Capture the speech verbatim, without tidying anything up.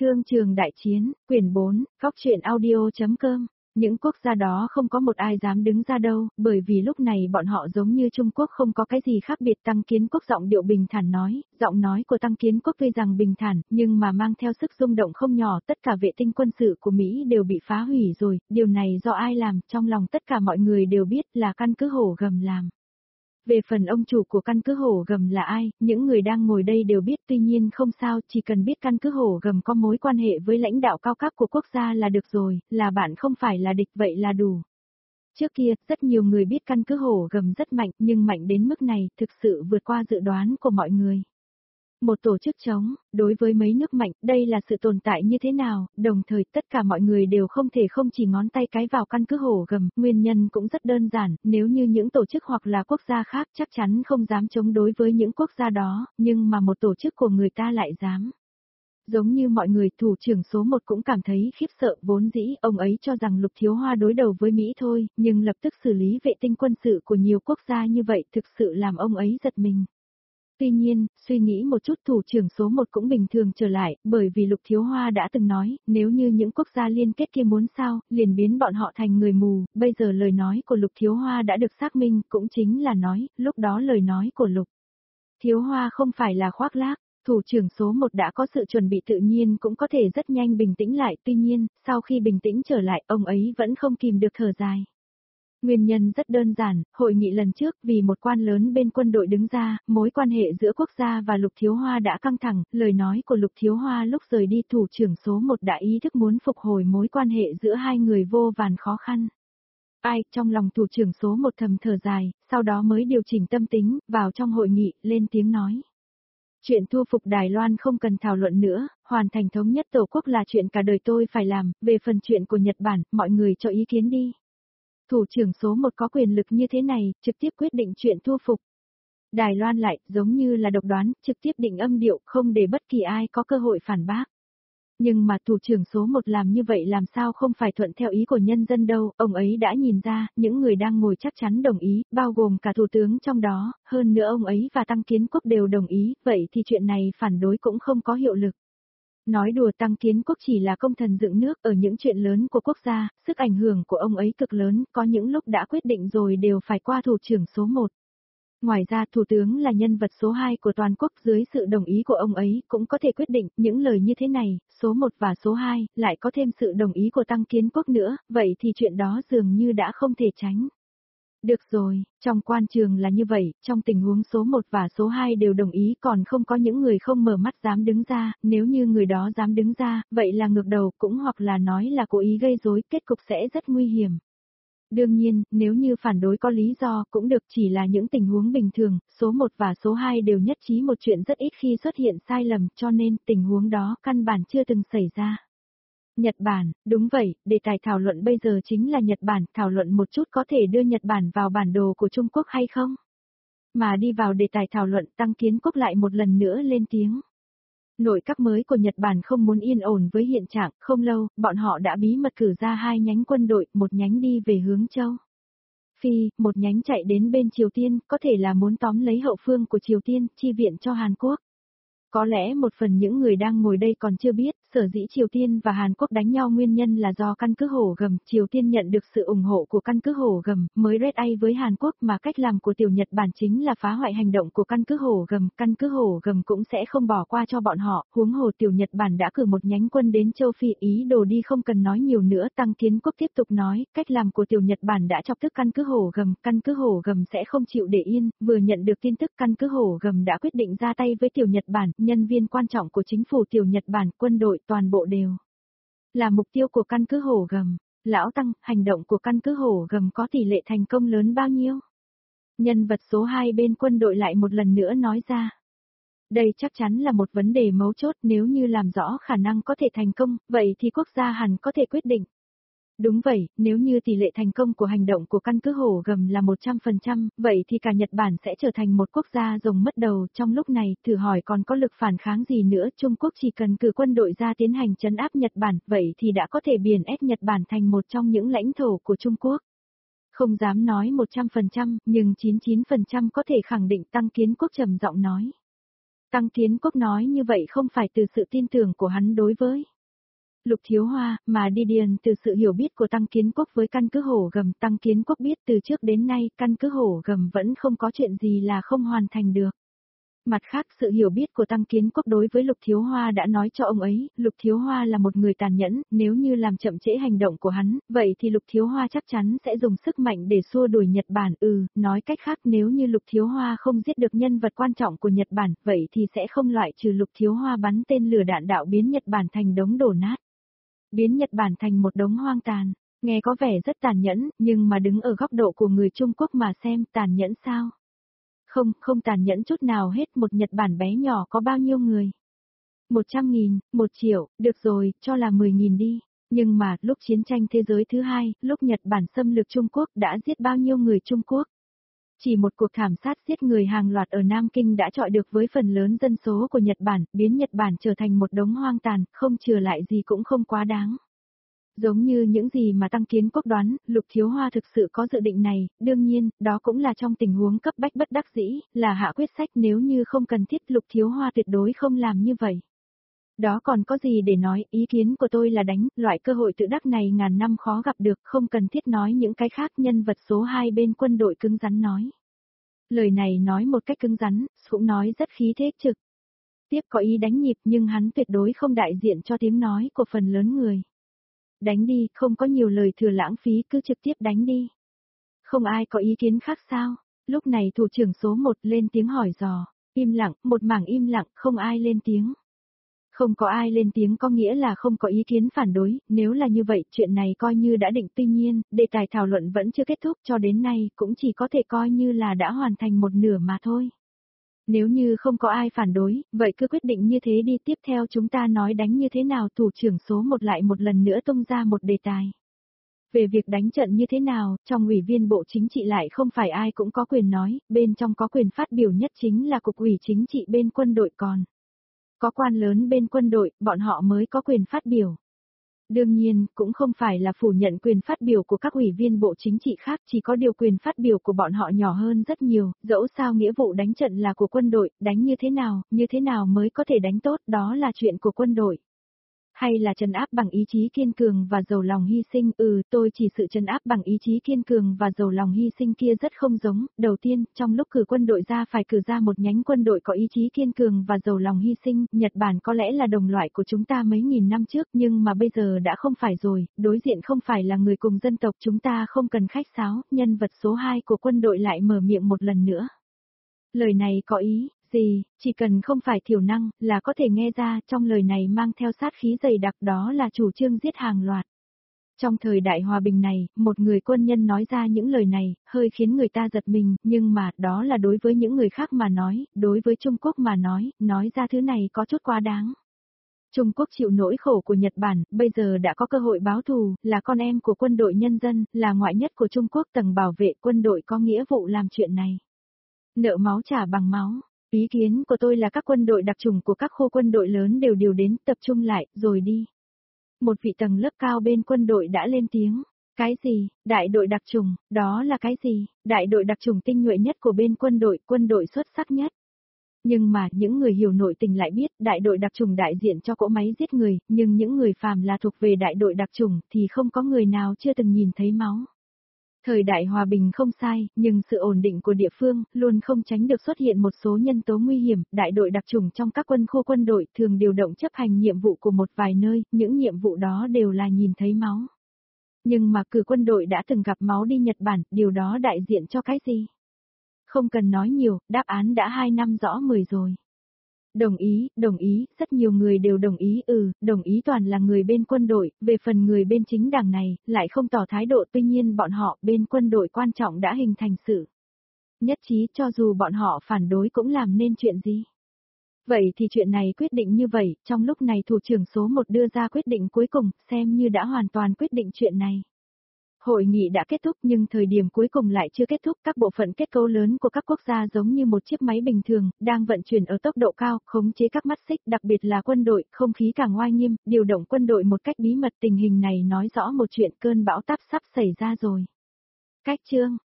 Thương trường đại chiến, quyển bốn, góc truyện audio.com. Những quốc gia đó không có một ai dám đứng ra đâu, bởi vì lúc này bọn họ giống như Trung Quốc không có cái gì khác biệt. Tăng Kiến Quốc giọng điệu bình thản nói, giọng nói của Tăng Kiến Quốc tuy rằng bình thản, nhưng mà mang theo sức rung động không nhỏ. Tất cả vệ tinh quân sự của Mỹ đều bị phá hủy rồi, điều này do ai làm, trong lòng tất cả mọi người đều biết là căn cứ Hổ Gầm làm. Về phần ông chủ của căn cứ Hổ Gầm là ai, những người đang ngồi đây đều biết, tuy nhiên không sao, chỉ cần biết căn cứ Hổ Gầm có mối quan hệ với lãnh đạo cao cấp của quốc gia là được rồi, là bạn không phải là địch vậy là đủ. Trước kia, rất nhiều người biết căn cứ Hổ Gầm rất mạnh, nhưng mạnh đến mức này, thực sự vượt qua dự đoán của mọi người. Một tổ chức chống, đối với mấy nước mạnh, đây là sự tồn tại như thế nào, đồng thời tất cả mọi người đều không thể không chỉ ngón tay cái vào căn cứ Hổ Gầm, nguyên nhân cũng rất đơn giản, nếu như những tổ chức hoặc là quốc gia khác chắc chắn không dám chống đối với những quốc gia đó, nhưng mà một tổ chức của người ta lại dám. Giống như mọi người, thủ trưởng số một cũng cảm thấy khiếp sợ, vốn dĩ ông ấy cho rằng Lục Thiếu Hoa đối đầu với Mỹ thôi, nhưng lập tức xử lý vệ tinh quân sự của nhiều quốc gia như vậy thực sự làm ông ấy giật mình. Tuy nhiên, suy nghĩ một chút, thủ trưởng số một cũng bình thường trở lại, bởi vì Lục Thiếu Hoa đã từng nói, nếu như những quốc gia liên kết kia muốn sao, liền biến bọn họ thành người mù. Bây giờ lời nói của Lục Thiếu Hoa đã được xác minh, cũng chính là nói, lúc đó lời nói của Lục Thiếu Hoa không phải là khoác lác. Thủ trưởng số một đã có sự chuẩn bị tự nhiên cũng có thể rất nhanh bình tĩnh lại, tuy nhiên, sau khi bình tĩnh trở lại, ông ấy vẫn không kìm được thở dài. Nguyên nhân rất đơn giản, hội nghị lần trước vì một quan lớn bên quân đội đứng ra, mối quan hệ giữa quốc gia và Lục Thiếu Hoa đã căng thẳng, lời nói của Lục Thiếu Hoa lúc rời đi thủ trưởng số một đã ý thức muốn phục hồi mối quan hệ giữa hai người vô vàn khó khăn. Ai, trong lòng thủ trưởng số một thầm thở dài, sau đó mới điều chỉnh tâm tính, vào trong hội nghị, lên tiếng nói. Chuyện thu phục Đài Loan không cần thảo luận nữa, hoàn thành thống nhất Tổ quốc là chuyện cả đời tôi phải làm, về phần chuyện của Nhật Bản, mọi người cho ý kiến đi. Thủ trưởng số một có quyền lực như thế này, trực tiếp quyết định chuyện thu phục Đài Loan lại, giống như là độc đoán, trực tiếp định âm điệu, không để bất kỳ ai có cơ hội phản bác. Nhưng mà thủ trưởng số một làm như vậy làm sao không phải thuận theo ý của nhân dân đâu, ông ấy đã nhìn ra, những người đang ngồi chắc chắn đồng ý, bao gồm cả thủ tướng trong đó, hơn nữa ông ấy và Tăng Kiến Quốc đều đồng ý, vậy thì chuyện này phản đối cũng không có hiệu lực. Nói đùa, Tăng Kiến Quốc chỉ là công thần dựng nước ở những chuyện lớn của quốc gia, sức ảnh hưởng của ông ấy cực lớn, có những lúc đã quyết định rồi đều phải qua thủ trưởng số một. Ngoài ra, thủ tướng là nhân vật số hai của toàn quốc, dưới sự đồng ý của ông ấy cũng có thể quyết định, những lời như thế này, số một và số hai, lại có thêm sự đồng ý của Tăng Kiến Quốc nữa, vậy thì chuyện đó dường như đã không thể tránh. Được rồi, trong quan trường là như vậy, trong tình huống số một và số hai đều đồng ý, còn không có những người không mở mắt dám đứng ra, nếu như người đó dám đứng ra, vậy là ngược đầu, cũng hoặc là nói là cố ý gây rối, kết cục sẽ rất nguy hiểm. Đương nhiên, nếu như phản đối có lý do cũng được, chỉ là những tình huống bình thường, số một và số hai đều nhất trí một chuyện rất ít khi xuất hiện sai lầm, cho nên tình huống đó căn bản chưa từng xảy ra. Nhật Bản, đúng vậy, đề tài thảo luận bây giờ chính là Nhật Bản, thảo luận một chút có thể đưa Nhật Bản vào bản đồ của Trung Quốc hay không? Mà đi vào đề tài thảo luận, Tăng Kiến Quốc lại một lần nữa lên tiếng. Nội các mới của Nhật Bản không muốn yên ổn với hiện trạng, không lâu, bọn họ đã bí mật cử ra hai nhánh quân đội, một nhánh đi về hướng châu Phi, một nhánh chạy đến bên Triều Tiên, có thể là muốn tóm lấy hậu phương của Triều Tiên, chi viện cho Hàn Quốc. Có lẽ một phần những người đang ngồi đây còn chưa biết, sở dĩ Triều Tiên và Hàn Quốc đánh nhau nguyên nhân là do căn cứ Hổ Gầm, Triều Tiên nhận được sự ủng hộ của căn cứ Hổ Gầm, mới red a với Hàn Quốc, mà cách làm của tiểu Nhật Bản chính là phá hoại hành động của căn cứ Hổ Gầm, căn cứ Hổ Gầm cũng sẽ không bỏ qua cho bọn họ, huống hồ tiểu Nhật Bản đã cử một nhánh quân đến châu Phi, ý đồ đi không cần nói nhiều nữa. Tăng Kiến Quốc tiếp tục nói, cách làm của tiểu Nhật Bản đã chọc tức căn cứ Hổ Gầm, căn cứ Hổ Gầm sẽ không chịu để yên, vừa nhận được tin tức căn cứ Hổ Gầm đã quyết định ra tay với tiểu Nhật Bản, nhân viên quan trọng của chính phủ tiểu Nhật Bản, quân đội toàn bộ đều là mục tiêu của căn cứ Hổ Gầm. Lão Tăng, hành động của căn cứ Hổ Gầm có tỷ lệ thành công lớn bao nhiêu? Nhân vật số hai bên quân đội lại một lần nữa nói ra. Đây chắc chắn là một vấn đề mấu chốt, nếu như làm rõ khả năng có thể thành công, vậy thì quốc gia hẳn có thể quyết định. Đúng vậy, nếu như tỷ lệ thành công của hành động của căn cứ Hổ Gầm là một trăm phần trăm, vậy thì cả Nhật Bản sẽ trở thành một quốc gia rồng mất đầu. Trong lúc này, thử hỏi còn có lực phản kháng gì nữa, Trung Quốc chỉ cần cử quân đội ra tiến hành trấn áp Nhật Bản, vậy thì đã có thể biển ép Nhật Bản thành một trong những lãnh thổ của Trung Quốc. Không dám nói một trăm phần trăm, nhưng chín mươi chín phần trăm có thể khẳng định, Tăng Kiến Quốc trầm giọng nói. Tăng Kiến Quốc nói như vậy không phải từ sự tin tưởng của hắn đối với Lục Thiếu Hoa, mà đi điền từ sự hiểu biết của Tăng Kiến Quốc với căn cứ Hổ Gầm, Tăng Kiến Quốc biết từ trước đến nay căn cứ Hổ Gầm vẫn không có chuyện gì là không hoàn thành được. Mặt khác sự hiểu biết của Tăng Kiến Quốc đối với Lục Thiếu Hoa đã nói cho ông ấy, Lục Thiếu Hoa là một người tàn nhẫn, nếu như làm chậm trễ hành động của hắn, vậy thì Lục Thiếu Hoa chắc chắn sẽ dùng sức mạnh để xua đuổi Nhật Bản. Ừ, nói cách khác nếu như Lục Thiếu Hoa không giết được nhân vật quan trọng của Nhật Bản, vậy thì sẽ không loại trừ Lục Thiếu Hoa bắn tên lửa đạn đạo biến Nhật Bản thành đống đổ nát. Biến Nhật Bản thành một đống hoang tàn, nghe có vẻ rất tàn nhẫn, nhưng mà đứng ở góc độ của người Trung Quốc mà xem tàn nhẫn sao? Không, không tàn nhẫn chút nào hết, một Nhật Bản bé nhỏ có bao nhiêu người? Một trăm nghìn, một triệu, được rồi, cho là mười nghìn đi. Nhưng mà, lúc chiến tranh thế giới thứ hai, lúc Nhật Bản xâm lược Trung Quốc đã giết bao nhiêu người Trung Quốc? Chỉ một cuộc thảm sát giết người hàng loạt ở Nam Kinh đã chọi được với phần lớn dân số của Nhật Bản, biến Nhật Bản trở thành một đống hoang tàn, không chừa lại gì cũng không quá đáng. Giống như những gì mà Tăng Kiến Quốc đoán, Lục Thiếu Hoa thực sự có dự định này, đương nhiên, đó cũng là trong tình huống cấp bách bất đắc dĩ, là hạ quyết sách nếu như không cần thiết Lục Thiếu Hoa tuyệt đối không làm như vậy. Đó còn có gì để nói, ý kiến của tôi là đánh, loại cơ hội tự đắc này ngàn năm khó gặp được, không cần thiết nói những cái khác. Nhân vật số hai bên quân đội cứng rắn nói. Lời này nói một cách cứng rắn, cũng nói rất khí thế trực. Tiếp có ý đánh nhịp nhưng hắn tuyệt đối không đại diện cho tiếng nói của phần lớn người. Đánh đi, không có nhiều lời thừa lãng phí, cứ trực tiếp đánh đi. Không ai có ý kiến khác sao? Lúc này thủ trưởng số một lên tiếng hỏi dò. Im lặng, một mảng im lặng, không ai lên tiếng. Không có ai lên tiếng có nghĩa là không có ý kiến phản đối, nếu là như vậy chuyện này coi như đã định. Tuy nhiên, đề tài thảo luận vẫn chưa kết thúc, cho đến nay cũng chỉ có thể coi như là đã hoàn thành một nửa mà thôi. Nếu như không có ai phản đối, vậy cứ quyết định như thế đi. Tiếp theo chúng ta nói đánh như thế nào. Thủ trưởng số một lại một lần nữa tung ra một đề tài. Về việc đánh trận như thế nào, trong ủy viên bộ chính trị lại không phải ai cũng có quyền nói, bên trong có quyền phát biểu nhất chính là cục ủy chính trị bên quân đội, còn có quan lớn bên quân đội, bọn họ mới có quyền phát biểu. Đương nhiên, cũng không phải là phủ nhận quyền phát biểu của các ủy viên bộ chính trị khác, chỉ có điều quyền phát biểu của bọn họ nhỏ hơn rất nhiều, dẫu sao nghĩa vụ đánh trận là của quân đội, đánh như thế nào, như thế nào mới có thể đánh tốt, đó là chuyện của quân đội. Hay là trấn áp bằng ý chí kiên cường và giàu lòng hy sinh, ừ, tôi chỉ sự trấn áp bằng ý chí kiên cường và giàu lòng hy sinh kia rất không giống. Đầu tiên, trong lúc cử quân đội ra phải cử ra một nhánh quân đội có ý chí kiên cường và giàu lòng hy sinh. Nhật Bản có lẽ là đồng loại của chúng ta mấy nghìn năm trước, nhưng mà bây giờ đã không phải rồi, đối diện không phải là người cùng dân tộc, chúng ta không cần khách sáo. Nhân vật số hai của quân đội lại mở miệng một lần nữa. Lời này có ý gì, chỉ cần không phải thiểu năng, là có thể nghe ra. Trong lời này mang theo sát khí dày đặc, đó là chủ trương giết hàng loạt. Trong thời đại hòa bình này, một người quân nhân nói ra những lời này, hơi khiến người ta giật mình, nhưng mà, đó là đối với những người khác mà nói, đối với Trung Quốc mà nói, nói ra thứ này có chút quá đáng. Trung Quốc chịu nỗi khổ của Nhật Bản, bây giờ đã có cơ hội báo thù, là con em của quân đội nhân dân, là ngoại nhất của Trung Quốc, tầng bảo vệ quân đội có nghĩa vụ làm chuyện này. Nợ máu trả bằng máu. Ý kiến của tôi là các quân đội đặc chủng của các khu quân đội lớn đều điều đến, tập trung lại, rồi đi. Một vị tầng lớp cao bên quân đội đã lên tiếng. Cái gì, đại đội đặc chủng, đó là cái gì? Đại đội đặc chủng tinh nhuệ nhất của bên quân đội, quân đội xuất sắc nhất. Nhưng mà, những người hiểu nội tình lại biết, đại đội đặc chủng đại diện cho cỗ máy giết người, nhưng những người phàm là thuộc về đại đội đặc chủng thì không có người nào chưa từng nhìn thấy máu. Thời đại hòa bình không sai, nhưng sự ổn định của địa phương luôn không tránh được xuất hiện một số nhân tố nguy hiểm. Đại đội đặc chủng trong các quân khu quân đội thường điều động chấp hành nhiệm vụ của một vài nơi, những nhiệm vụ đó đều là nhìn thấy máu. Nhưng mà cử quân đội đã từng gặp máu đi Nhật Bản, điều đó đại diện cho cái gì? Không cần nói nhiều, đáp án đã hai năm rõ mười rồi. Đồng ý, đồng ý, rất nhiều người đều đồng ý, ừ, đồng ý toàn là người bên quân đội. Về phần người bên chính đảng này, lại không tỏ thái độ, tuy nhiên bọn họ bên quân đội quan trọng đã hình thành sự nhất trí, cho dù bọn họ phản đối cũng làm nên chuyện gì. Vậy thì chuyện này quyết định như vậy, trong lúc này thủ trưởng số một đưa ra quyết định cuối cùng, xem như đã hoàn toàn quyết định chuyện này. Hội nghị đã kết thúc nhưng thời điểm cuối cùng lại chưa kết thúc. Các bộ phận kết cấu lớn của các quốc gia giống như một chiếc máy bình thường, đang vận chuyển ở tốc độ cao, khống chế các mắt xích, đặc biệt là quân đội, không khí càng oai nghiêm, điều động quân đội một cách bí mật. Tình hình này nói rõ một chuyện, cơn bão táp sắp xảy ra rồi. Cách chương